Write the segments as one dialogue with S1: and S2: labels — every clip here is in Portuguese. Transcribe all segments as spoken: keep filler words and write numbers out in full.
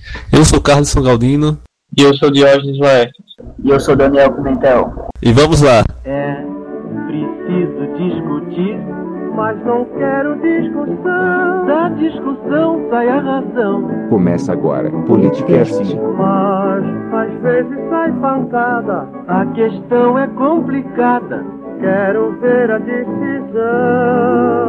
S1: Eu sou Carlos Galdino.
S2: E eu sou Diógenes Laertes.
S3: E eu sou Daniel Pimentel.
S1: E vamos lá.
S4: É preciso discutir, mas não quero discussão. Da discussão sai a razão.
S5: Começa agora, Politicast.
S4: Mas às vezes sai pancada. A questão é complicada. Quero ver a decisão.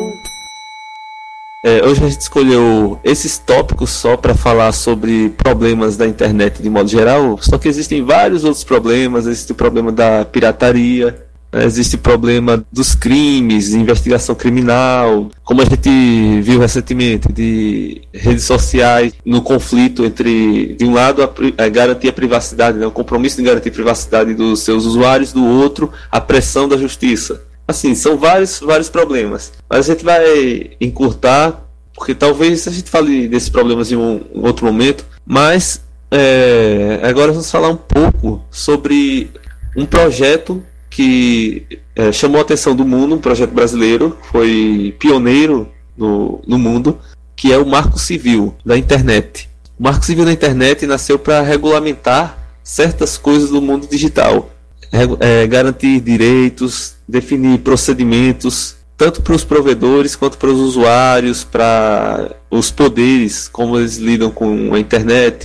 S1: É, hoje a gente escolheu esses tópicos só para falar sobre problemas da internet de modo geral, só que existem vários outros problemas. Existe o problema da pirataria, né? Existe o problema dos crimes, investigação criminal, como a gente viu recentemente, de redes sociais no conflito entre, de um lado, a, a garantir a privacidade, né? O compromisso de garantir a privacidade dos seus usuários, do outro, a pressão da justiça. Assim, são vários, vários problemas, mas a gente vai encurtar, porque talvez a gente fale desses problemas em um, um outro momento, mas é, agora vamos falar um pouco sobre um projeto que é, chamou a atenção do mundo, um projeto brasileiro, foi pioneiro no, no mundo, que é o Marco Civil da Internet. O Marco Civil da Internet nasceu para regulamentar certas coisas do mundo digital, é, garantir direitos, definir procedimentos, tanto para os provedores quanto para os usuários, para os poderes, como eles lidam com a internet.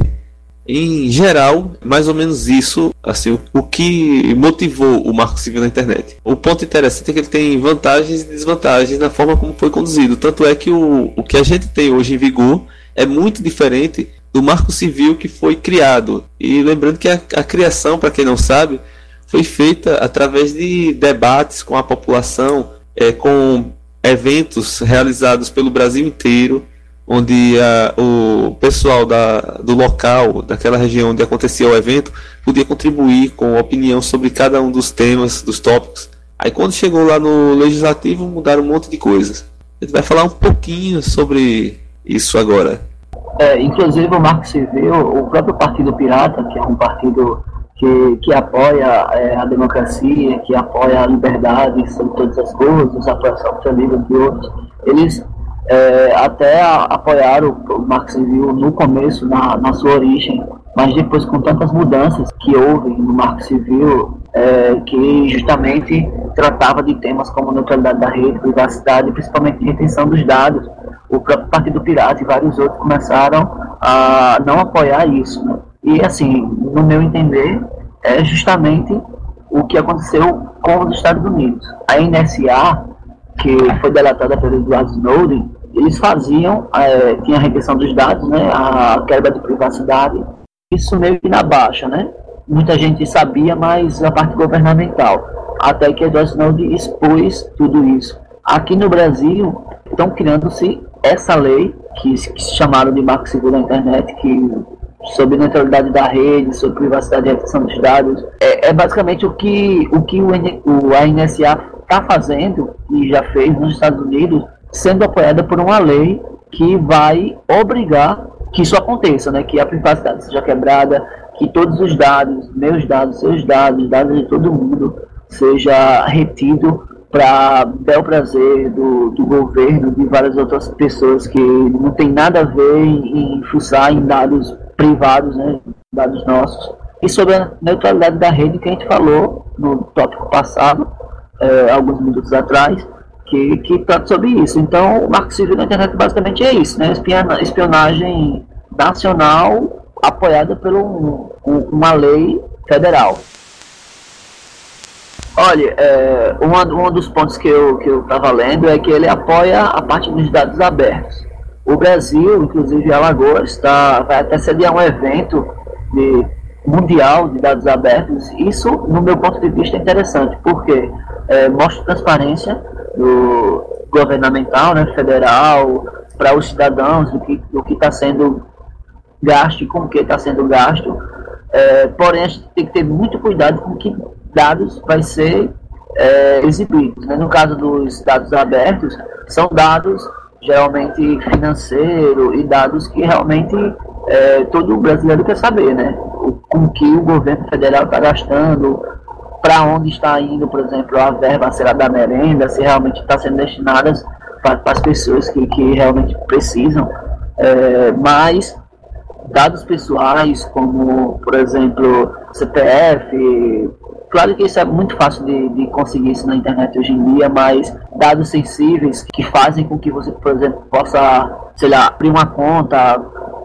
S1: Em geral, mais ou menos isso, assim, o, o que motivou o Marco Civil da Internet. O ponto interessante é que ele tem vantagens e desvantagens na forma como foi conduzido. Tanto é que o, o que a gente tem hoje em vigor é muito diferente do Marco Civil que foi criado. E lembrando que a, a criação, para quem não sabe, foi feita através de debates com a população, é, com eventos realizados pelo Brasil inteiro, onde a, o pessoal da, do local, daquela região onde acontecia o evento, podia contribuir com opinião sobre cada um dos temas, dos tópicos. Aí quando chegou lá no Legislativo, mudaram um monte de coisas. A gente vai falar um pouquinho sobre isso agora.
S3: É, inclusive o Marco Civil, o próprio Partido Pirata, que é um partido que, que apoia é, a democracia, que apoia a liberdade sobre todas as coisas, apoia a software livre e outros, eles é, até a, apoiaram o Marco Civil no começo, na, na sua origem, mas depois, com tantas mudanças que houve no Marco Civil, é, que justamente tratava de temas como neutralidade da rede, privacidade e principalmente retenção dos dados, o próprio Partido Pirata e vários outros começaram a não apoiar isso, né? E assim, no meu entender, é justamente o que aconteceu com os Estados Unidos. A N S A, que foi delatada pelo Edward Snowden, eles faziam, é, tinha a retenção dos dados, né, a quebra de privacidade, isso meio que na baixa, né? Muita gente sabia, mas a parte governamental, até que Edward Snowden expôs tudo isso. Aqui no Brasil, estão criando-se essa lei, que, que se chamaram de Marco Civil da Internet, que sobre neutralidade da rede, sobre privacidade e retenção dos dados, é, é basicamente o que o, que o, o a N S A está fazendo e já fez nos Estados Unidos, sendo apoiada por uma lei que vai obrigar que isso aconteça, né? Que a privacidade seja quebrada, que todos os dados, meus dados, seus dados, dados de todo mundo, seja retido para bel prazer do, do governo, de várias outras pessoas que não tem nada a ver em, em fuçar em dados privados, né, dados nossos. E sobre a neutralidade da rede, que a gente falou no tópico passado, é, alguns minutos atrás, que, que trata sobre isso. Então, o Marco Civil da Internet basicamente é isso, né, espionagem nacional apoiada por um, uma lei federal. Olha, é, um, um dos pontos que eu que eu estava lendo é que ele apoia a parte dos dados abertos. O Brasil, inclusive Alagoas, tá, vai até sediar um evento de, mundial de dados abertos. Isso, no meu ponto de vista, é interessante, porque é, mostra transparência do governamental, né, federal, para os cidadãos, do que do que está sendo gasto e com o que está sendo gasto. É, porém, a gente tem que ter muito cuidado com que dados vai ser é, exibidos, né? No caso dos dados abertos, são dados geralmente financeiro e dados que realmente é, todo brasileiro quer saber, né? O, com que o governo federal está gastando, para onde está indo, por exemplo, a verba, será da merenda, se realmente está sendo destinadas para as pessoas que, que realmente precisam. É, mas dados pessoais, como, por exemplo, C P F. Claro que isso é muito fácil de, de conseguir isso na internet hoje em dia, mas dados sensíveis que fazem com que você, por exemplo, possa, sei lá, abrir uma conta,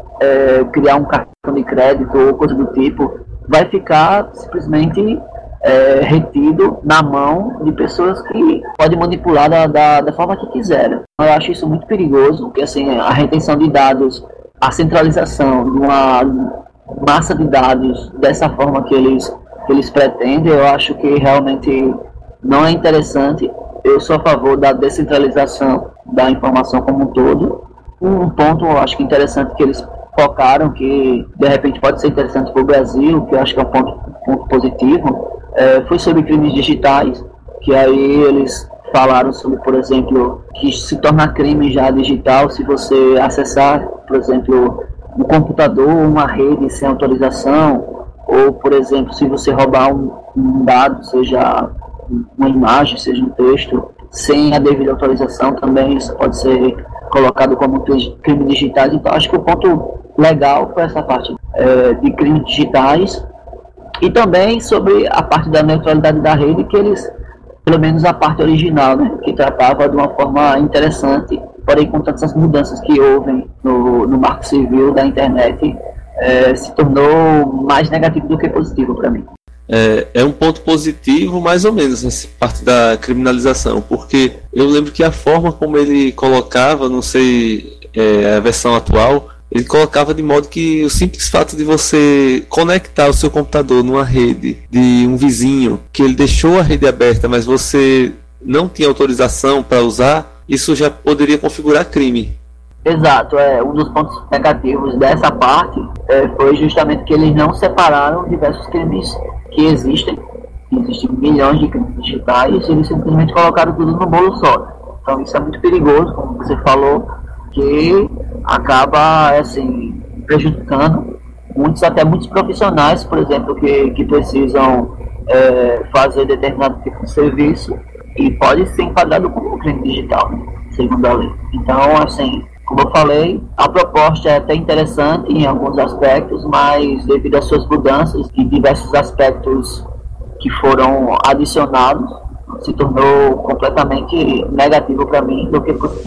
S3: é, criar um cartão de crédito ou coisa do tipo, vai ficar simplesmente é, retido na mão de pessoas que podem manipular da, da, da forma que quiserem. Eu acho isso muito perigoso, porque assim, a retenção de dados, a centralização de uma massa de dados dessa forma que eles, que eles pretendem, eu acho que realmente não é interessante. Eu sou a favor da descentralização da informação como um todo. Um ponto, eu acho que interessante que eles focaram, que de repente pode ser interessante para o Brasil, que eu acho que é um ponto, ponto positivo, é, foi sobre crimes digitais, que aí eles falaram sobre, por exemplo, que se torna crime já digital se você acessar, por exemplo, um computador, uma rede sem autorização, ou, por exemplo, se você roubar um, um dado, seja uma imagem, seja um texto, sem a devida autorização, também isso pode ser colocado como crime digitais. Então, acho que o ponto legal foi essa parte é, de crimes digitais, e também sobre a parte da neutralidade da rede, que eles, pelo menos a parte original, né, que tratava de uma forma interessante, porém com tantas as mudanças que houve no, no marco civil da internet, é, se tornou mais negativo do que positivo para mim.
S1: É, é um ponto positivo, mais ou menos, nessa parte da criminalização, porque eu lembro que a forma como ele colocava, não sei é, a versão atual, ele colocava de modo que o simples fato de você conectar o seu computador numa rede de um vizinho, que ele deixou a rede aberta, mas você não tinha autorização para usar, isso já poderia configurar crime.
S3: Exato, é, um dos pontos negativos dessa parte é, foi justamente que eles não separaram diversos crimes que existem. Existem milhões de crimes digitais e eles simplesmente colocaram tudo no bolo só. Então isso é muito perigoso, como você falou, que acaba assim, prejudicando muitos, até muitos profissionais, por exemplo, que, que precisam é, fazer determinado tipo de serviço e pode ser enquadrado como crime digital, né, segundo a lei. Então, assim, como eu falei, a proposta é até interessante em alguns aspectos, mas devido às suas mudanças e diversos aspectos que foram adicionados, se tornou completamente negativo para mim do que positivo.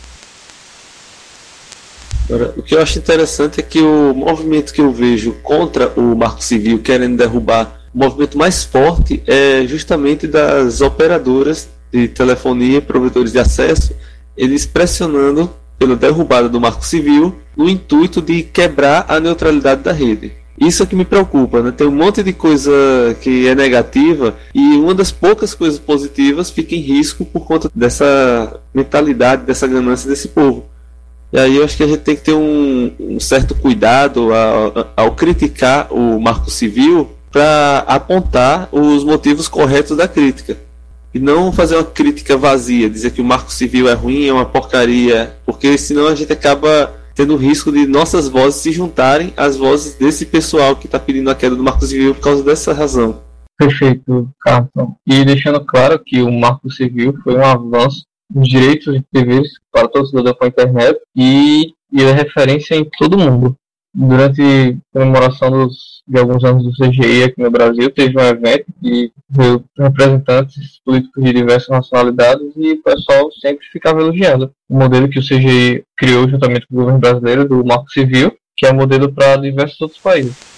S1: Agora, o que eu acho interessante é que o movimento que eu vejo contra o Marco Civil, querendo derrubar, o movimento mais forte é justamente das operadoras de telefonia, provedores de acesso, eles pressionando pela derrubada do Marco Civil no intuito de quebrar a neutralidade da rede. Isso é que me preocupa, né? Tem um monte de coisa que é negativa e uma das poucas coisas positivas fica em risco por conta dessa mentalidade, dessa ganância desse povo. E aí eu acho que a gente tem que ter um, um certo cuidado ao, ao criticar o Marco Civil para apontar os motivos corretos da crítica. E não fazer uma crítica vazia, dizer que o Marco Civil é ruim, é uma porcaria, porque senão a gente acaba tendo o risco de nossas vozes se juntarem às vozes desse pessoal que está pedindo a queda do Marco Civil por causa dessa razão.
S2: Perfeito, Carlton. E deixando claro que o Marco Civil foi um avanço dos direitos e deveres para todo cidadão com a internet e, e é referência em todo mundo. Durante a comemoração dos, de alguns anos do C G I aqui no Brasil, teve um evento que veio representantes políticos de diversas nacionalidades e o pessoal sempre ficava elogiando o modelo que o C G I criou juntamente com o governo brasileiro do Marco Civil, que é um modelo para diversos outros países.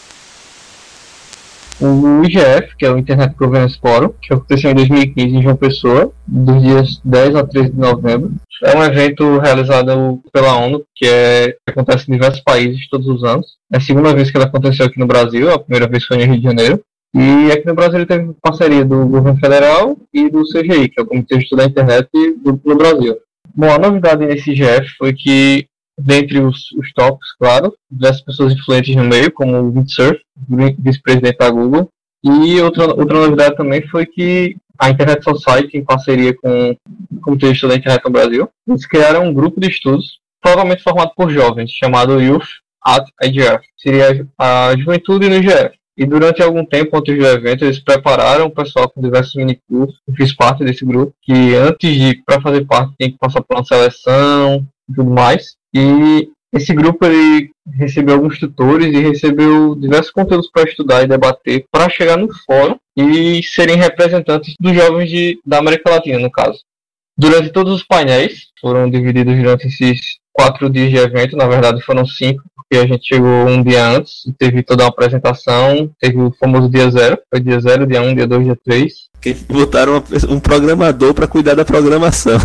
S2: O I G F, que é o Internet Governance Forum, que aconteceu em dois mil e quinze em João Pessoa, dos dias dez a treze de novembro. É um evento realizado pela ONU, que, é, que acontece em diversos países todos os anos. É a segunda vez que ele aconteceu aqui no Brasil, a primeira vez foi no Rio de Janeiro. E aqui no Brasil ele teve parceria do governo federal e do C G I, que é o Comitê de Estudo da Internet do, do Brasil. Bom, a novidade nesse I G F foi que, dentre os, os tópicos, claro, diversas pessoas influentes no meio, como o Vint Cerf, vice-presidente da Google. E outra, outra novidade também foi que a Internet Society, em parceria com o Comitê de Estudo da Internet no Brasil, eles criaram um grupo de estudos provavelmente formado por jovens, chamado Youth at I G F. Seria a juventude no I G F. E durante algum tempo, antes do evento, eles prepararam o pessoal com diversos minicursos. Eu fiz parte desse grupo, que antes de, para fazer parte, tem que passar por uma seleção e tudo mais. E esse grupo ele recebeu alguns tutores e recebeu diversos conteúdos para estudar e debater para chegar no fórum e serem representantes dos jovens de, da América Latina, no caso. Durante todos os painéis, foram divididos durante esses quatro dias de evento, na verdade foram cinco, porque a gente chegou um dia antes, teve toda uma apresentação, teve o famoso dia zero, foi dia zero, dia um, dia dois, dia três.
S1: Que botaram um programador para cuidar da programação.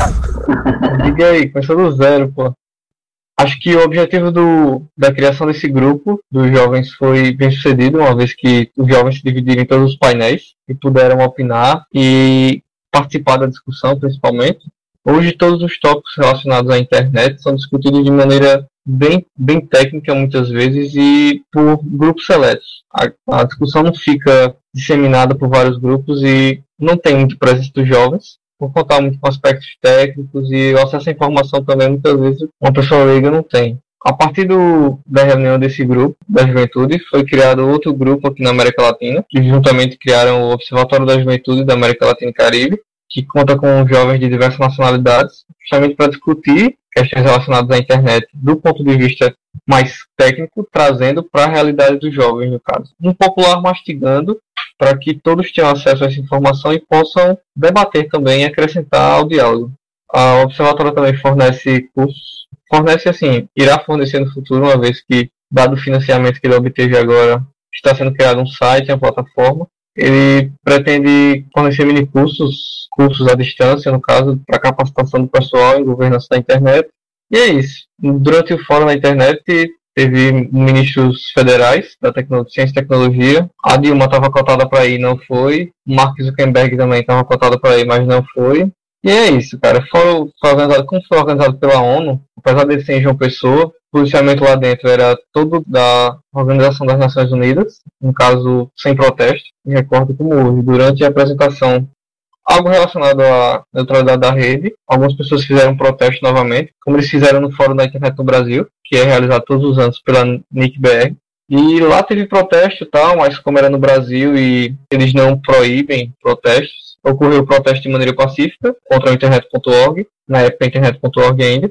S2: Diga aí, começou do zero, pô. Acho que o objetivo do, da criação desse grupo dos jovens foi bem sucedido, uma vez que os jovens se dividiram em todos os painéis e puderam opinar e participar da discussão, principalmente. Hoje, todos os tópicos relacionados à internet são discutidos de maneira bem, bem técnica, muitas vezes, e por grupos seletos. A, a discussão não fica disseminada por vários grupos e não tem muito presença dos jovens, por contar muito com aspectos técnicos, e o acesso à informação também, muitas vezes, uma pessoa leiga não tem. A partir do, da reunião desse grupo, da juventude, foi criado outro grupo aqui na América Latina, que juntamente criaram o Observatório da Juventude da América Latina e Caribe, que conta com jovens de diversas nacionalidades, justamente para discutir questões relacionadas à internet do ponto de vista mais técnico, trazendo para a realidade dos jovens, no caso. Um popular mastigando, para que todos tenham acesso a essa informação e possam debater também e acrescentar ao diálogo. A Observatória também fornece cursos, fornece assim, irá fornecer no futuro, uma vez que, dado o financiamento que ele obteve agora, está sendo criado um site, uma plataforma. Ele pretende fornecer mini cursos, cursos à distância, no caso, para capacitação do pessoal em governança da internet. E é isso. Durante o fórum da internet, teve ministros federais da tecno- ciência e tecnologia. A Dilma estava cotada para ir, não foi. O Mark Zuckerberg também estava cotado para ir, mas não foi. E é isso, cara. Fórum foi organizado, como foi organizado pela ONU, apesar de ser em João Pessoa, o policiamento lá dentro era todo da Organização das Nações Unidas, no caso, sem protesto. Me recordo como houve, durante a apresentação, algo relacionado à neutralidade da rede. Algumas pessoas fizeram protesto novamente, como eles fizeram no Fórum da Internet no Brasil, que é realizado todos os anos pela N I C B R. E lá teve protesto e tal, mas como era no Brasil e eles não proíbem protestos, ocorreu o protesto de maneira pacífica contra o internet ponto org, na época internet ponto org ainda.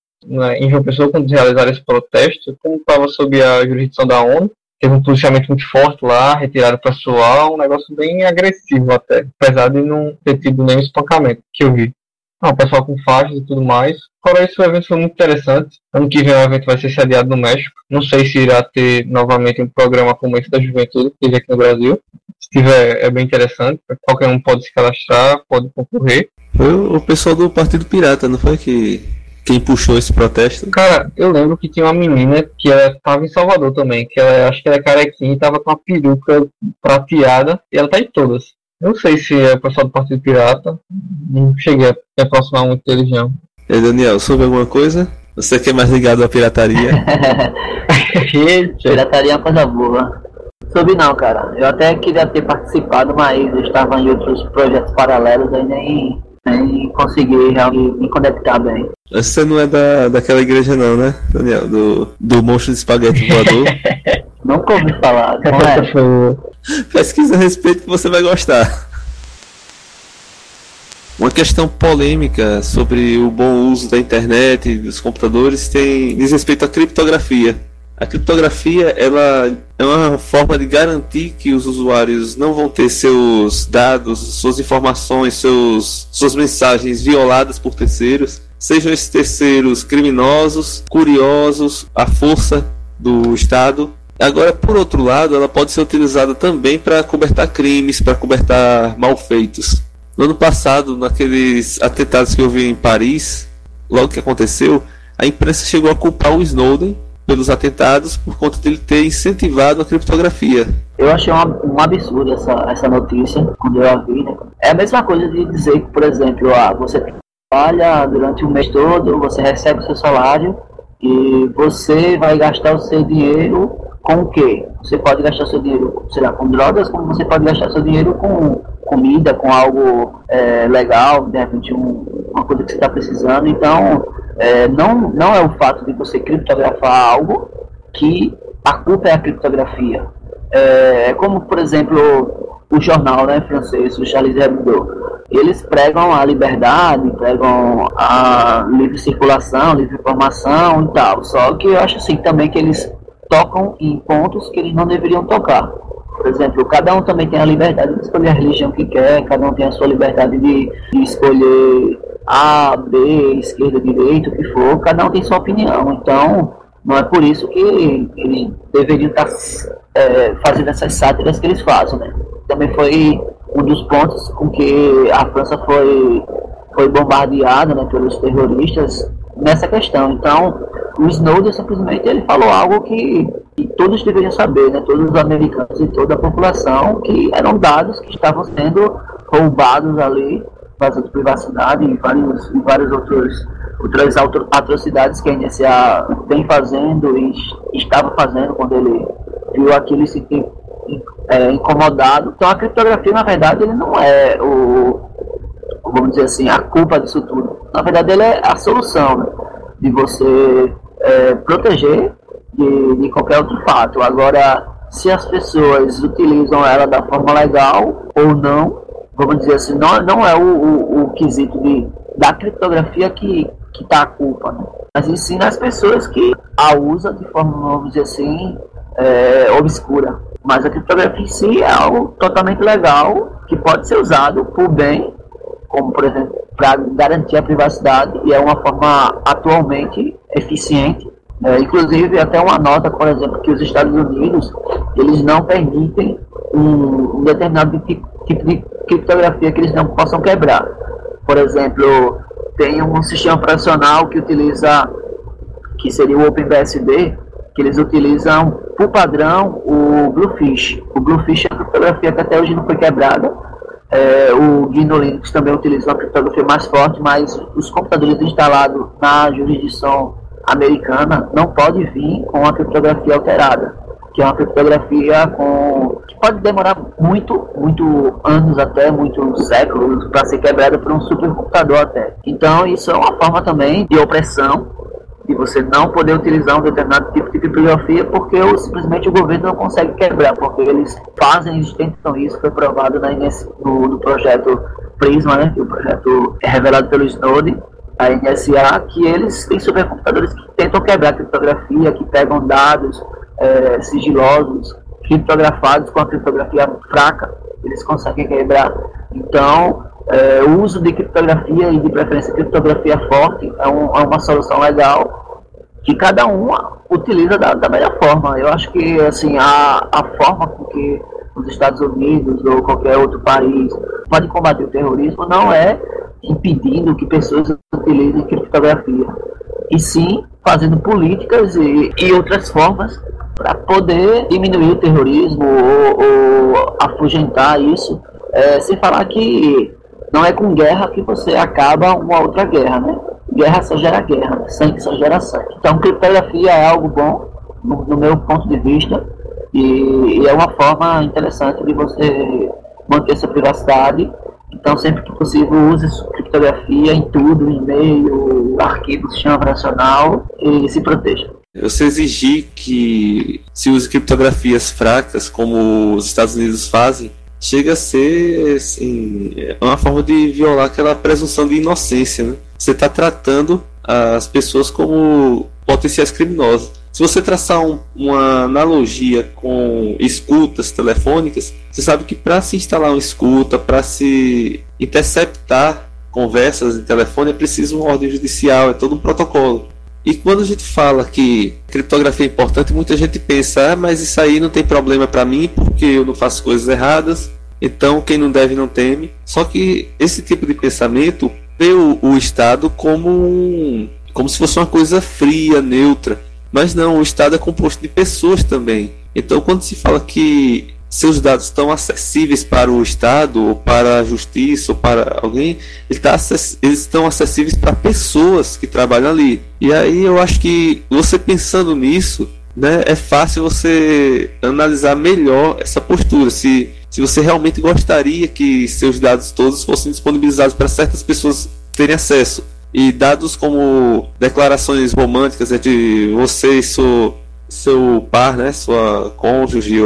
S2: Em João Pessoa, quando realizaram esse protesto, como estava sob a jurisdição da ONU, teve um policiamento muito forte lá, retiraram o pessoal, um negócio bem agressivo até, apesar de não ter tido nenhum espancamento que eu vi. Ah, o pessoal com faixas e tudo mais. Fora isso, o evento foi muito interessante. Ano que vem o evento vai ser sediado no México. Não sei se irá ter novamente um programa como esse da juventude, que teve aqui no Brasil. Se tiver, é bem interessante. Qualquer um pode se cadastrar, pode concorrer.
S1: Foi o pessoal do Partido Pirata, não foi que quem puxou esse protesto?
S2: Cara, eu lembro que tinha uma menina que ela estava em Salvador também, que ela, acho que ela é carequinha e tava com uma peruca prateada, e ela tá em todas. Eu não sei se é o pessoal do Partido Pirata, não cheguei a me aproximar muito deles, não.
S1: E aí, Daniel, soube alguma coisa? Você que é mais ligado à pirataria?
S3: Pirataria é uma coisa boa. Soube não, cara. Eu até queria ter participado, mas eu estava em outros projetos paralelos e nem, nem consegui realmente me conectar bem.
S1: Você não é da, daquela igreja não, né, Daniel? Do, do monstro de espaguete voador?
S3: Nunca ouvi falar, não é?
S1: Pesquisa a respeito que você vai gostar. Uma questão polêmica sobre o bom uso da internet e dos computadores tem, diz respeito à criptografia. A criptografia ela é uma forma de garantir que os usuários não vão ter seus dados, suas informações, seus, suas mensagens violadas por terceiros, sejam esses terceiros criminosos, curiosos, à força do Estado. Agora, por outro lado, ela pode ser utilizada também para cobertar crimes, para cobertar malfeitos. No ano passado, naqueles atentados que houve em Paris, logo que aconteceu, a imprensa chegou a culpar o Snowden pelos atentados por conta de ele ter incentivado a criptografia.
S3: Eu achei um, um absurdo essa, essa notícia, quando eu a vi, né? É a mesma coisa de dizer que, por exemplo, ah, você trabalha durante o mês todo, você recebe o seu salário e você vai gastar o seu dinheiro com o quê? Você pode gastar seu dinheiro, sei lá, com drogas, como você pode gastar seu dinheiro com comida, com algo é, legal, de repente um, uma coisa que você está precisando. Então, é, não, não é o fato de você criptografar algo que a culpa é a criptografia. É como, por exemplo, o jornal, né, francês, o Charlie Hebdo. eles pregam a liberdade, pregam a livre circulação, livre informação e tal. Só que eu acho assim também que eles tocam em pontos que eles não deveriam tocar. Por exemplo, cada um também tem a liberdade de escolher a religião que quer, cada um tem a sua liberdade de, de escolher A, B, esquerda, direita, o que for, cada um tem sua opinião. Então, não é por isso que eles deveriam estar é, fazendo essas sátiras que eles fazem, né? Também foi um dos pontos com que a França foi, foi bombardeada, né, pelos terroristas nessa questão. Então, o Snowden simplesmente ele falou algo que, que todos deveriam saber, né, todos os americanos e toda a população, que eram dados que estavam sendo roubados ali, vazando privacidade e vários, e vários outros outras atrocidades que a N S A vem fazendo e estava fazendo quando ele viu aquilo e se é, incomodado. Então a criptografia, na verdade, ele não é o, vamos dizer assim, a culpa disso tudo. Na verdade, ele é a solução, né, de você é, proteger de, de qualquer outro fato. Agora, se as pessoas utilizam ela da forma legal ou não, vamos dizer assim, não, não é o, o, o quesito de, da criptografia que que está a culpa, né? Mas ensina as pessoas que a usam de forma, vamos dizer assim, é, obscura. Mas a criptografia em si é algo totalmente legal, que pode ser usado por bem, como, por exemplo, para garantir a privacidade, e é uma forma atualmente eficiente. É, inclusive, até uma nota, por exemplo, que os Estados Unidos, eles não permitem um, um determinado tipo, tipo de criptografia que eles não possam quebrar. Por exemplo, tem um sistema operacional que utiliza, que seria o OpenBSD, que eles utilizam, por padrão, o Bluefish. O Bluefish é a criptografia que até hoje não foi quebrada. É, o G N U Linux também utiliza uma criptografia mais forte, mas os computadores instalados na jurisdição americana não podem vir com a criptografia alterada, que é uma criptografia com, que pode demorar muito, muito anos até, muitos séculos, para ser quebrada por um supercomputador até. Então isso é uma forma também de opressão, de você não poder utilizar um determinado tipo de criptografia, porque ou, simplesmente o governo não consegue quebrar, porque eles fazem, eles tentam isso, foi provado na, no, no projeto Prisma, né, que o projeto é revelado pelo Snowden, a N S A, que eles têm supercomputadores que tentam quebrar a criptografia, que pegam dados É, sigilosos, criptografados com a criptografia fraca, eles conseguem quebrar. Então, é, o uso de criptografia e de preferência criptografia forte é, um, é uma solução legal que cada um utiliza da, da melhor forma. Eu acho que assim, a, a forma com que os Estados Unidos ou qualquer outro país pode combater o terrorismo não é impedindo que pessoas utilizem criptografia, e sim fazendo políticas e, e outras formas para poder diminuir o terrorismo ou, ou afugentar isso, é, sem falar que não é com guerra que você acaba uma outra guerra, né? Guerra só gera guerra, sangue só gera sangue. Então, criptografia é algo bom, no, no meu ponto de vista, e, e é uma forma interessante de você manter sua privacidade. Então, sempre que possível, use criptografia em tudo, e-mail, arquivo, sistema operacional, e se proteja.
S1: Você exigir que se use criptografias fracas, como os Estados Unidos fazem, chega a ser assim, uma forma de violar aquela presunção de inocência, né? Você está tratando as pessoas como potenciais criminosos. Se você traçar um, uma analogia com escutas telefônicas, você sabe que para se instalar uma escuta, para se interceptar conversas em telefone, é preciso uma ordem judicial, é todo um protocolo. E quando a gente fala que criptografia é importante, muita gente pensa, ah, mas isso aí não tem problema para mim porque eu não faço coisas erradas, então quem não deve não teme. Só que esse tipo de pensamento vê o, o Estado como, um, como se fosse uma coisa fria, neutra. Mas não, o Estado é composto de pessoas também. Então quando se fala que seus dados estão acessíveis para o Estado, ou para a Justiça, ou para alguém, eles, tá, eles estão acessíveis para pessoas que trabalham ali. E aí eu acho que você pensando nisso, né, é fácil você analisar melhor essa postura, se, se você realmente gostaria que seus dados todos fossem disponibilizados para certas pessoas terem acesso. E dados como declarações românticas entre você e seu, seu par, né, sua cônjuge, ou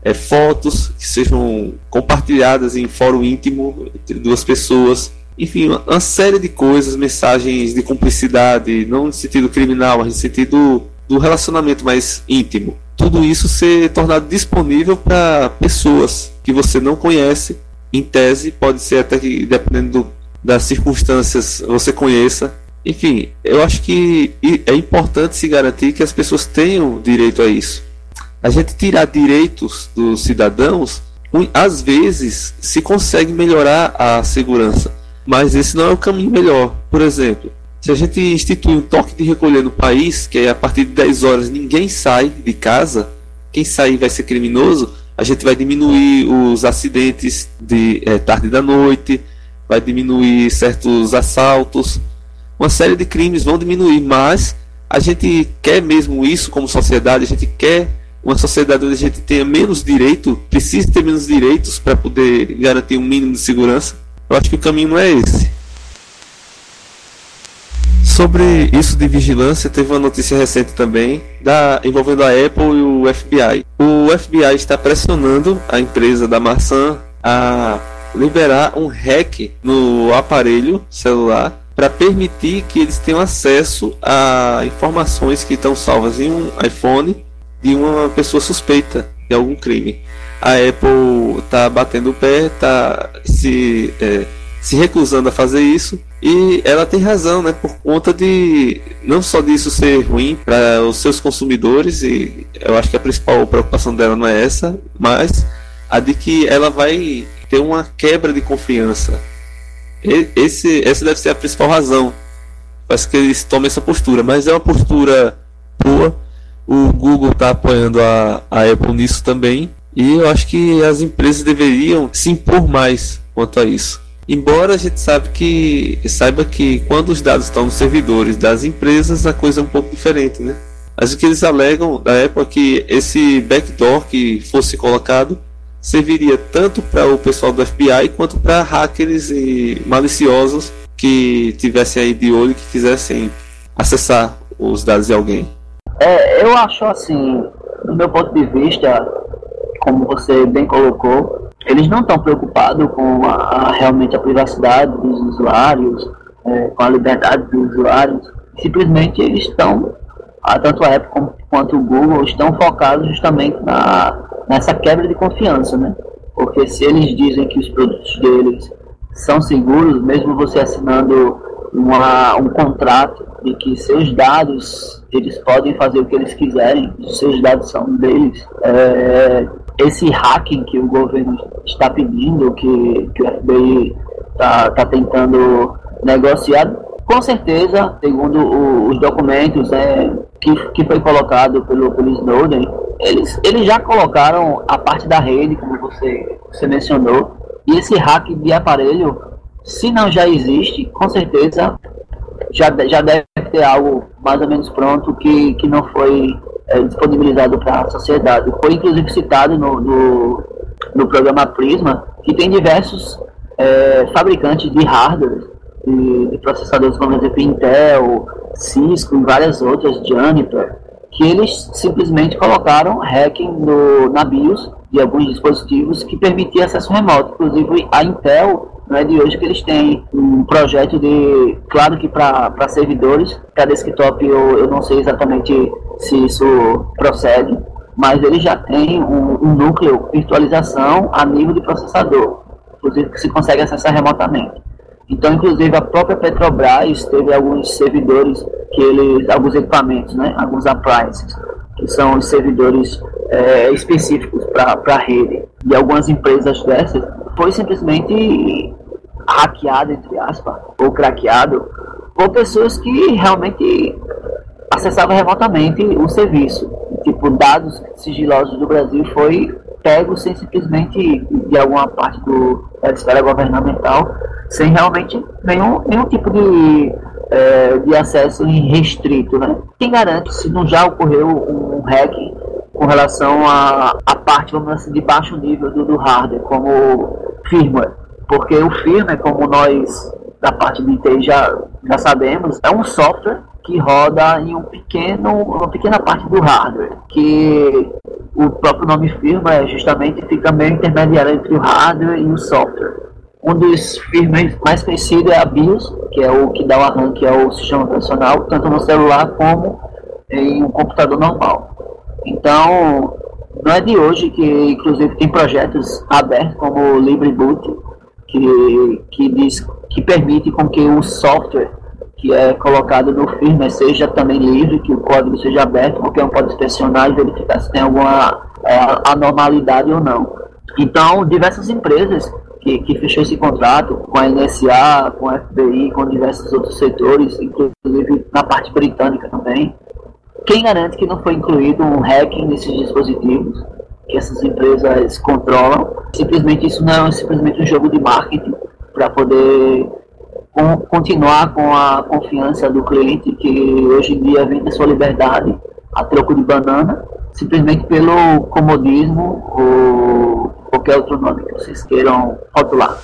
S1: é, fotos que sejam compartilhadas em fórum íntimo entre duas pessoas. Enfim, uma, uma série de coisas, mensagens de cumplicidade, não no sentido criminal, mas no sentido do relacionamento mais íntimo. Tudo isso ser tornado disponível para pessoas que você não conhece. Em tese, pode ser até que, dependendo do, das circunstâncias, você conheça. Enfim, eu acho que é importante se garantir que as pessoas tenham direito a isso. A gente tirar direitos dos cidadãos, às vezes se consegue melhorar a segurança, mas esse não é o caminho melhor. Por exemplo, se a gente institui um toque de recolher no país, que é a partir de dez horas ninguém sai de casa, quem sair vai ser criminoso, a gente vai diminuir os acidentes de é, tarde da noite, vai diminuir certos assaltos, uma série de crimes vão diminuir, mas a gente quer mesmo isso como sociedade, a gente quer uma sociedade onde a gente tenha menos direito, precisa ter menos direitos para poder garantir um mínimo de segurança. Eu acho que o caminho não é esse. Sobre isso de vigilância, teve uma notícia recente também da, envolvendo a Apple e o F B I. O F B I está pressionando a empresa da maçã a liberar um hack no aparelho celular para permitir que eles tenham acesso a informações que estão salvas em um iPhone de uma pessoa suspeita de algum crime. A Apple está batendo o pé, está se, é, se recusando a fazer isso, e ela tem razão, né, por conta de não só disso ser ruim para os seus consumidores, e eu acho que a principal preocupação dela não é essa, mas a de que ela vai ter uma quebra de confiança. Esse, essa deve ser a principal razão. Parece que eles tomam essa postura, mas é uma postura boa. O Google está apoiando a, a Apple nisso também, e eu acho que as empresas deveriam se impor mais quanto a isso. Embora a gente sabe que, saiba que quando os dados estão nos servidores das empresas, a coisa é um pouco diferente, né? Mas o que eles alegam da Apple é que esse backdoor que fosse colocado serviria tanto para o pessoal do F B I quanto para hackers e maliciosos que tivessem aí de olho e que quisessem acessar os dados de alguém.
S3: É, eu acho assim, do meu ponto de vista, como você bem colocou, eles não estão preocupados com a, a, realmente a privacidade dos usuários, é, com a liberdade dos usuários. Simplesmente eles estão, tanto a Apple como, quanto o Google, estão focados justamente na, nessa quebra de confiança, né? Porque se eles dizem que os produtos deles são seguros, mesmo você assinando uma, um contrato de que seus dados, eles podem fazer o que eles quiserem, os seus dados são deles, é, esse hacking que o governo está pedindo, que, que o F B I está tá tentando negociar, com certeza, segundo o, os documentos é, que, que foi colocado pelo, pelo Snowden, eles, eles já colocaram a parte da rede, como você, você mencionou, e esse hack de aparelho, se não já existe, com certeza já, já deve ter algo mais ou menos pronto que, que não foi é, disponibilizado para a sociedade. Foi inclusive citado no, no, no programa Prisma, que tem diversos é, fabricantes de hardware, de, de processadores como exemplo Intel, Cisco e várias outras, Juniper, que eles simplesmente colocaram hacking no, na BIOS de alguns dispositivos que permitia acesso remoto. Inclusive a Intel, não é de hoje que eles têm um projeto de, claro que para servidores, para desktop eu, eu não sei exatamente se isso procede, mas eles já têm um, um núcleo virtualização a nível de processador, inclusive que se consegue acessar remotamente. Então, inclusive, a própria Petrobras teve alguns servidores, que eles, alguns equipamentos, né, alguns appliances, que são os servidores é, específicos para a rede. E algumas empresas dessas foi simplesmente hackeado, entre aspas, ou craqueado, por pessoas que realmente acessavam remotamente o serviço. Tipo, dados sigilosos do Brasil foi pego sem simplesmente de alguma parte do, da esfera governamental, sem realmente nenhum, nenhum tipo de, é, de acesso restrito, né? Quem garante se não já ocorreu um hacking com relação à a, a parte, vamos dizer assim, de baixo nível do, do hardware, como firmware? Porque o firmware, como nós da parte de T I já, já sabemos, é um software que roda em um pequeno, uma pequena parte do hardware, que o próprio nome firmware justamente fica meio intermediário entre o hardware e o software. Um dos firmwares mais conhecidos é a BIOS, que é o que dá o arranque ao sistema operacional, tanto no celular como em um computador normal. Então, não é de hoje que, inclusive, tem projetos abertos como o LibreBoot, que, que, diz, que permite com que o software que é colocado no firmware seja também livre, que o código seja aberto, qualquer um pode inspecionar e verificar se tem alguma é, anormalidade ou não. Então, diversas empresas que, que fechou esse contrato com a N S A, com a F B I, com diversos outros setores, inclusive na parte britânica também. Quem garante que não foi incluído um hacking nesses dispositivos que essas empresas controlam? Simplesmente isso não é simplesmente um jogo de marketing para poder com, continuar com a confiança do cliente, que hoje em dia vende sua liberdade a troco de banana, simplesmente pelo comodismo ou qualquer outro nome que vocês queiram rotular.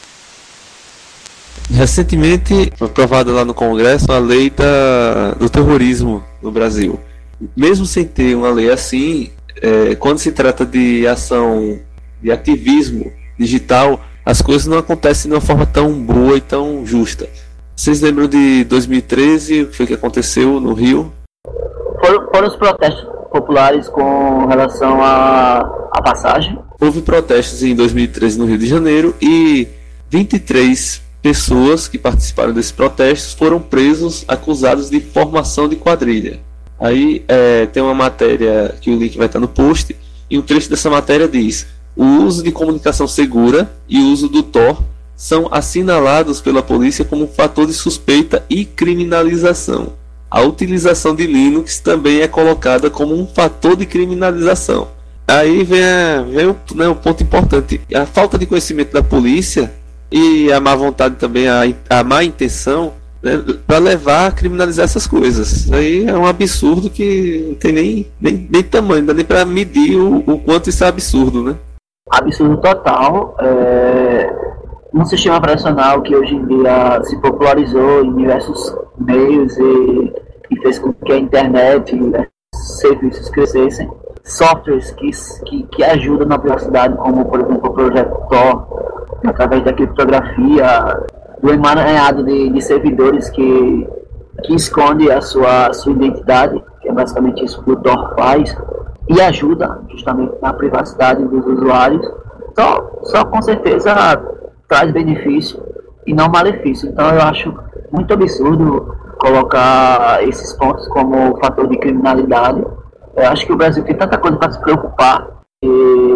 S1: Recentemente foi aprovada lá no Congresso a lei da, do terrorismo no Brasil. Mesmo sem ter uma lei assim, é, quando se trata de ação de ativismo digital, as coisas não acontecem de uma forma tão boa e tão justa. Vocês lembram de dois mil e treze, o que foi que aconteceu no Rio?
S3: Foram, foram os protestos populares com relação à, à passagem?
S1: Houve protestos em dois mil e treze no Rio de Janeiro e vinte e três pessoas que participaram desses protestos foram presos acusados de formação de quadrilha. Aí é, tem uma matéria que o link vai estar no post, e um trecho dessa matéria diz: o uso de comunicação segura e o uso do Tor são assinalados pela polícia como um fator de suspeita e criminalização. A utilização de Linux também é colocada como um fator de criminalização. Aí vem, a, vem o, né, o ponto importante: a falta de conhecimento da polícia e a má vontade também, a, a má intenção, né, para levar a criminalizar essas coisas. Isso aí é um absurdo que não tem nem, nem, nem tamanho, não dá nem para medir o, o quanto isso é absurdo, né?
S3: Absurdo total. É um sistema operacional que hoje em dia se popularizou em diversos meios e, e fez com que a internet e os serviços crescessem. Softwares que, que, que ajudam na privacidade, como por exemplo o projeto Tor, através da criptografia, do emaranhado de, de servidores que, que esconde a sua, a sua identidade, que é basicamente isso que o Tor faz, e ajuda justamente na privacidade dos usuários. Só, só com certeza traz benefício e não malefício. Então eu acho muito absurdo colocar esses pontos como fator de criminalidade. Eu acho que o Brasil tem tanta coisa para se preocupar. E,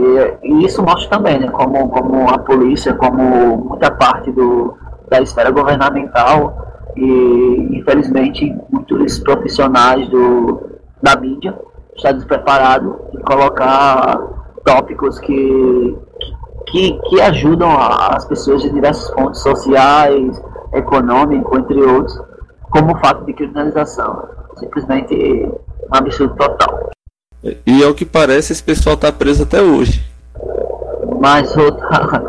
S3: e isso mostra também, né, como, como a polícia, como muita parte do, da esfera governamental e, infelizmente, muitos profissionais do, da mídia estão despreparados de colocar tópicos que, que, que ajudam as pessoas de diversos pontos sociais, econômicos, entre outros, como fato de criminalização. Simplesmente um absurdo total.
S1: E ao que parece, esse pessoal está preso até hoje.
S3: Mas outra,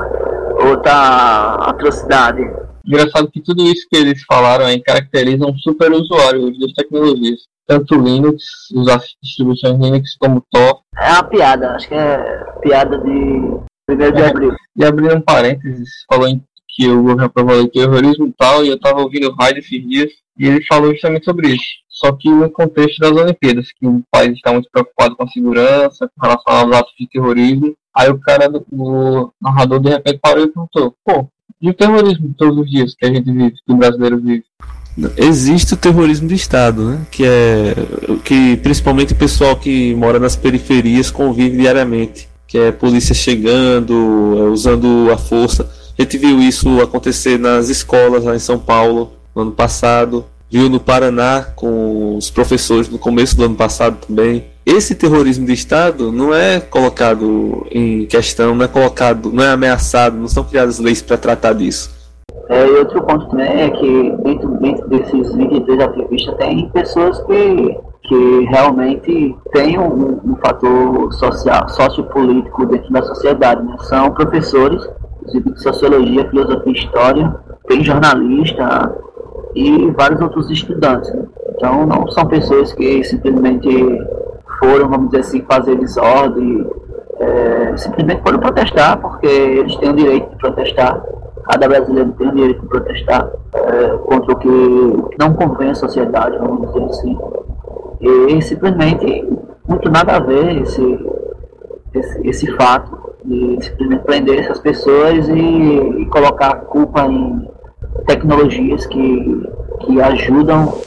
S3: outra atrocidade.
S2: Engraçado que tudo isso que eles falaram aí caracteriza um super usuário das tecnologias. Tanto Linux, usar distribuições Linux como Tor.
S3: É uma piada, acho que é piada de primeiro de abril.
S2: E abrindo um parênteses, falou em que o governo aprovou o terrorismo e tal, e eu estava ouvindo o rádio esses dias, e ele falou justamente sobre isso. Só que no contexto das Olimpíadas, que o país está muito preocupado com a segurança, com relação aos atos de terrorismo. Aí o cara, o narrador, de repente parou e perguntou: pô, e o terrorismo todos os dias que a gente vive, que o brasileiro vive?
S1: Existe o terrorismo de Estado, né? Que é que principalmente o pessoal que mora nas periferias convive diariamente, que é polícia chegando, usando a força. A gente viu isso acontecer nas escolas lá em São Paulo no ano passado, viu no Paraná com os professores no começo do ano passado também. Esse terrorismo de Estado não é colocado em questão, não é colocado, não é ameaçado, não são criadas leis para tratar disso.
S3: É, e outro ponto também é que dentro, dentro desses vinte e três ativistas tem pessoas que, que realmente têm um, um fator social, sociopolítico dentro da sociedade, né? São professores, inclusive de sociologia, filosofia e história, tem jornalista, e vários outros estudantes. Né? Então não são pessoas que simplesmente foram, vamos dizer assim, fazer desordem, é, simplesmente foram protestar, porque eles têm o direito de protestar. Cada brasileiro tem o direito de protestar é, contra o que não convém à sociedade, vamos dizer assim. E simplesmente, muito nada a ver esse, esse, esse fato de simplesmente prender essas pessoas e, e colocar a culpa em tecnologias que, que ajudam.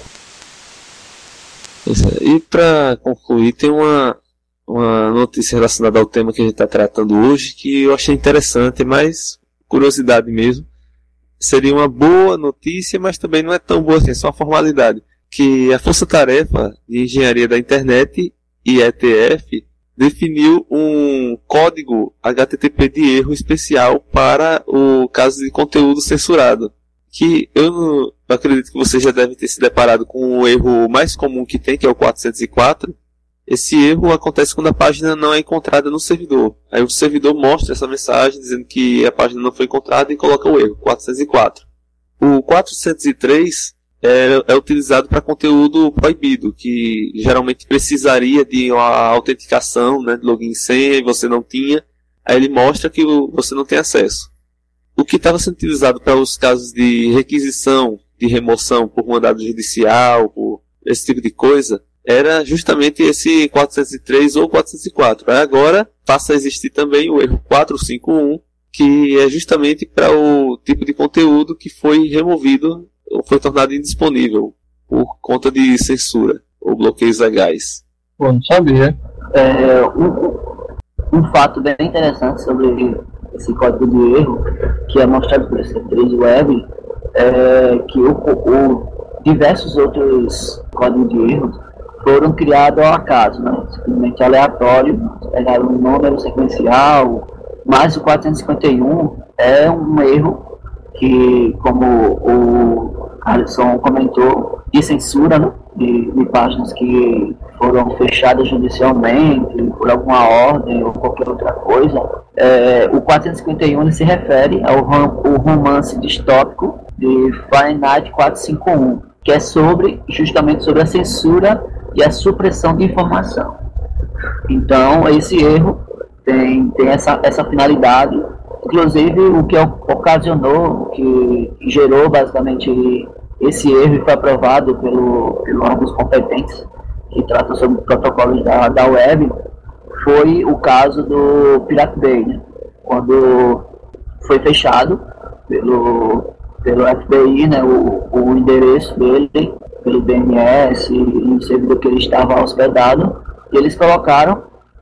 S1: E para concluir, tem uma, uma notícia relacionada ao tema que a gente está tratando hoje que eu achei interessante, mas curiosidade mesmo. Seria uma boa notícia, mas também não é tão boa assim, é só uma formalidade. Que a Força Tarefa de Engenharia da Internet, I E T F, definiu um código H T T P de erro especial para o caso de conteúdo censurado. Que eu, não, eu acredito que você já deve ter se deparado com o erro mais comum que tem, que é o quatrocentos e quatro. Esse erro acontece quando a página não é encontrada no servidor. Aí o servidor mostra essa mensagem dizendo que a página não foi encontrada e coloca o erro, quatrocentos e quatro. O quatrocentos e três é, é utilizado para conteúdo proibido, que geralmente precisaria de uma autenticação, né, de login e senha, e você não tinha. Aí ele mostra que você não tem acesso. O que estava sendo utilizado para os casos de requisição, de remoção por mandado judicial, por esse tipo de coisa, era justamente esse quatrocentos e três ou quatrocentos e quatro. Aí agora passa a existir também o erro quatrocentos e cinquenta e um, que é justamente para o tipo de conteúdo que foi removido ou foi tornado indisponível por conta de censura ou bloqueios legais.
S2: Pô, não sabia.
S3: É, um, um fato bem interessante sobre esse código de erro, que é mostrado por esse três web, é que o, o, diversos outros códigos de erro foram criados ao acaso, né? Simplesmente aleatório, pegaram um número sequencial, mas o quatrocentos e cinquenta e um é um erro que, como o Alisson comentou, de censura, né? de, de páginas que foram fechadas judicialmente, por alguma ordem ou qualquer outra coisa. É, o quatrocentos e cinquenta e um ele se refere ao rom, o romance distópico de Fahrenheit quatrocentos e cinquenta e um, que é sobre, justamente sobre a censura e a supressão de informação. Então, esse erro tem, tem essa, essa finalidade. Inclusive, o que ocasionou, que gerou basicamente esse erro e foi aprovado pelo, pelo órgãos competentes que tratam sobre protocolos da, da web, foi o caso do Pirate Bay, né? Quando foi fechado pelo, pelo F B I, né, o, o endereço dele, pelo D N S e o servidor que ele estava hospedado, e eles colocaram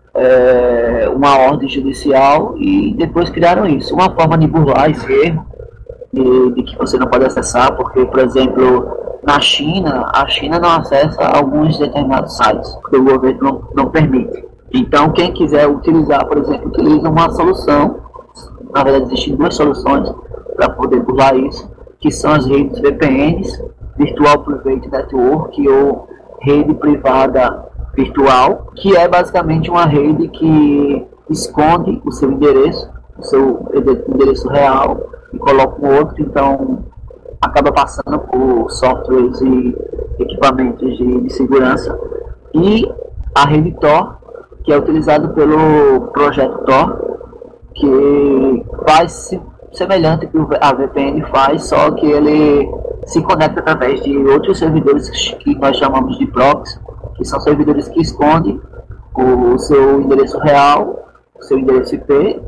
S3: é, uma ordem judicial e depois criaram isso. Uma forma de burlar esse erro, de, de que você não pode acessar, porque, por exemplo, na China, a China não acessa alguns determinados sites, porque o governo não, não permite. Então, quem quiser utilizar, por exemplo, utiliza uma solução, na verdade existem duas soluções para poder burlar isso, que são as redes V P Ns, Virtual Private Network, ou rede privada virtual, que é basicamente uma rede que esconde o seu endereço, o seu endereço real, e coloca um outro, então acaba passando por softwares e equipamentos de, de segurança. E a rede Tor, que é utilizado pelo projeto Tor, que faz semelhante ao que a V P N faz, só que ele se conecta através de outros servidores que nós chamamos de proxies, que são servidores que escondem o seu endereço real, o seu endereço I P,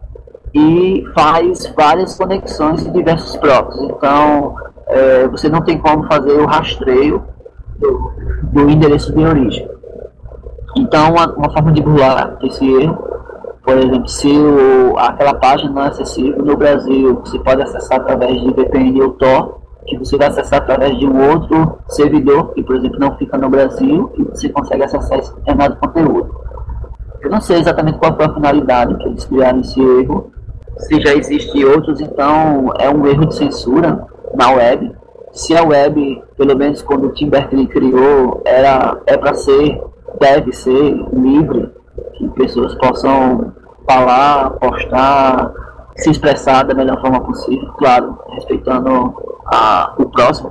S3: e faz várias conexões de diversos proxies. Então, é, você não tem como fazer o rastreio do, do endereço de origem. Então, uma, uma forma de burlar esse erro, por exemplo, se o, aquela página não é acessível no Brasil, você pode acessar através de V P N ou Tor, que você vai acessar através de um outro servidor, que, por exemplo, não fica no Brasil, e você consegue acessar esse determinado conteúdo. Eu não sei exatamente qual foi a finalidade que eles criaram esse erro. Se já existem outros, então é um erro de censura na web. Se a web, pelo menos quando o Tim Berners-Lee criou, era, é para ser, deve ser livre, que pessoas possam falar, postar, se expressar da melhor forma possível, claro, respeitando a, o próximo.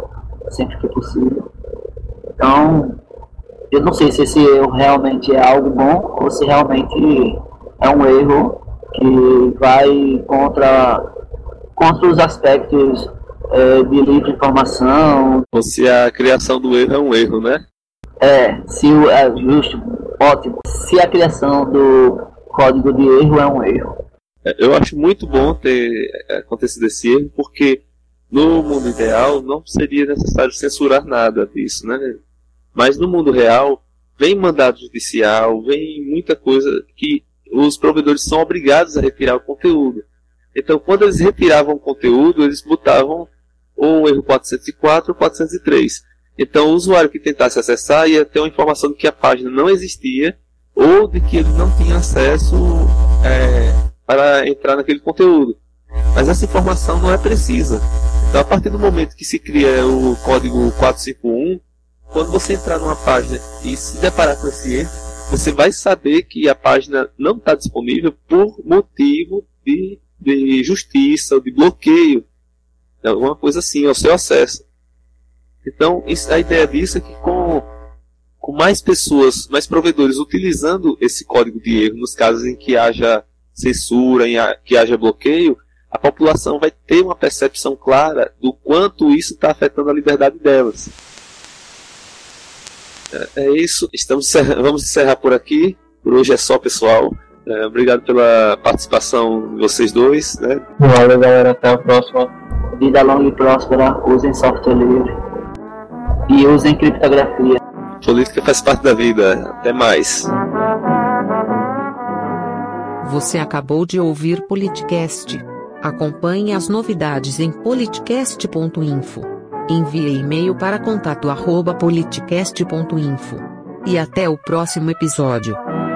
S3: sempre que possível. Então, eu não sei se esse erro realmente é algo bom ou se realmente é um erro que vai contra, contra os aspectos é, de livre informação.
S1: Ou se a criação do erro é um erro, né?
S3: É, se o, é justo, ótimo. Se a criação do código de erro é um erro.
S1: Eu acho muito bom ter acontecido esse erro, porque no mundo ideal não seria necessário censurar nada disso, né? Mas no mundo real, vem mandado judicial, vem muita coisa que os provedores são obrigados a retirar o conteúdo. Então, quando eles retiravam o conteúdo, eles botavam ou o erro quatrocentos e quatro ou quatrocentos e três. Então, o usuário que tentasse acessar ia ter uma informação de que a página não existia ou de que ele não tinha acesso é, para entrar naquele conteúdo. Mas essa informação não é precisa. Então, a partir do momento que se cria o código quatrocentos e cinquenta e um, quando você entrar numa página e se deparar com esse erro, você vai saber que a página não está disponível por motivo de, de justiça ou de bloqueio. Alguma coisa assim, ao seu acesso. Então, isso, a ideia disso é que com, com mais pessoas, mais provedores utilizando esse código de erro, nos casos em que haja censura, em a, que haja bloqueio, a população vai ter uma percepção clara do quanto isso está afetando a liberdade delas. É, é isso, estamos, vamos encerrar por aqui. Por hoje é só, pessoal. É, obrigado pela participação de vocês dois. Né?
S2: Valeu, galera. Até a próxima.
S3: Vida longa e próspera. Usem software livre. E usem criptografia.
S1: Política faz parte da vida. Até mais.
S6: Você acabou de ouvir Politicast. Acompanhe as novidades em politicast ponto info. Envie e-mail para contato arroba politicast ponto info. E até o próximo episódio.